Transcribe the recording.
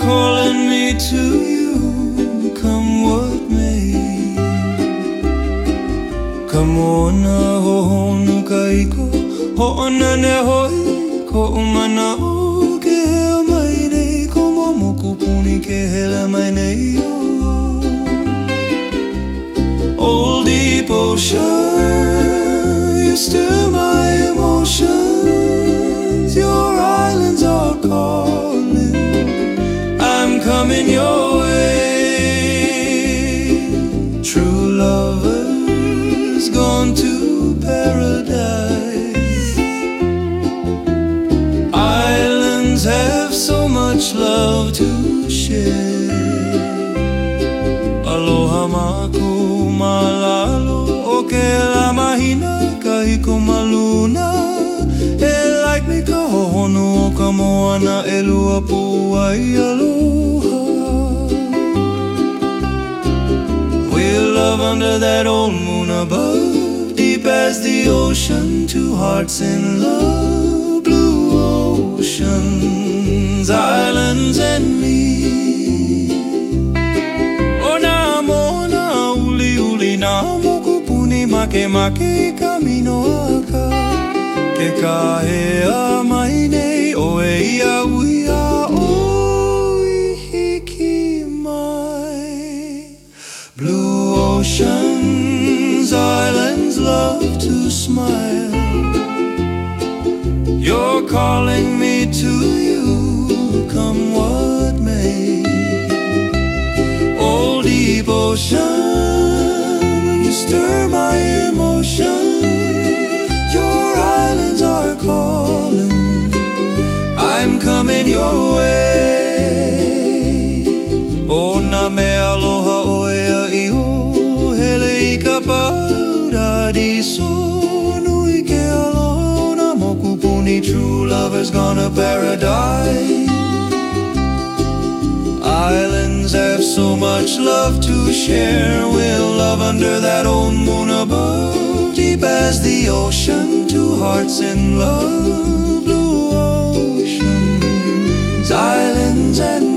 calling me to you, come what may. Kamona hohonu kaiko, ho'ona ne hoi, ko umana o ke hea mai nei, ko momo kupuni ke hele mai nei o. Old deep ocean, you stir my emotions, your islands are calling, I'm coming your way. True lovers gone to paradise, islands have so much love to share. Aloha maku malalo, o ke la mahina kahiko maluna, e like me ka hohonu o ka moana e lua puai aloha. We'll love under that old moon above, deep as the ocean, two hearts in love, blue oceans, islands and me. Na moku puni make make kamino aka, ke kahea mai nei o e ia uia o hiki mai. Blue oceans, islands love to smile, you're calling me to you, come what may. Old deep ocean, stir my emotion, your islands are calling, I'm coming your way. O na me aloha o ea iho, hele I ka pauda di so nui ke aloha na moku puni, true lovers gone to paradise. Islands have so much love to share, we'll love under that old moon above, deep as the ocean, two hearts in love, blue oceans, islands and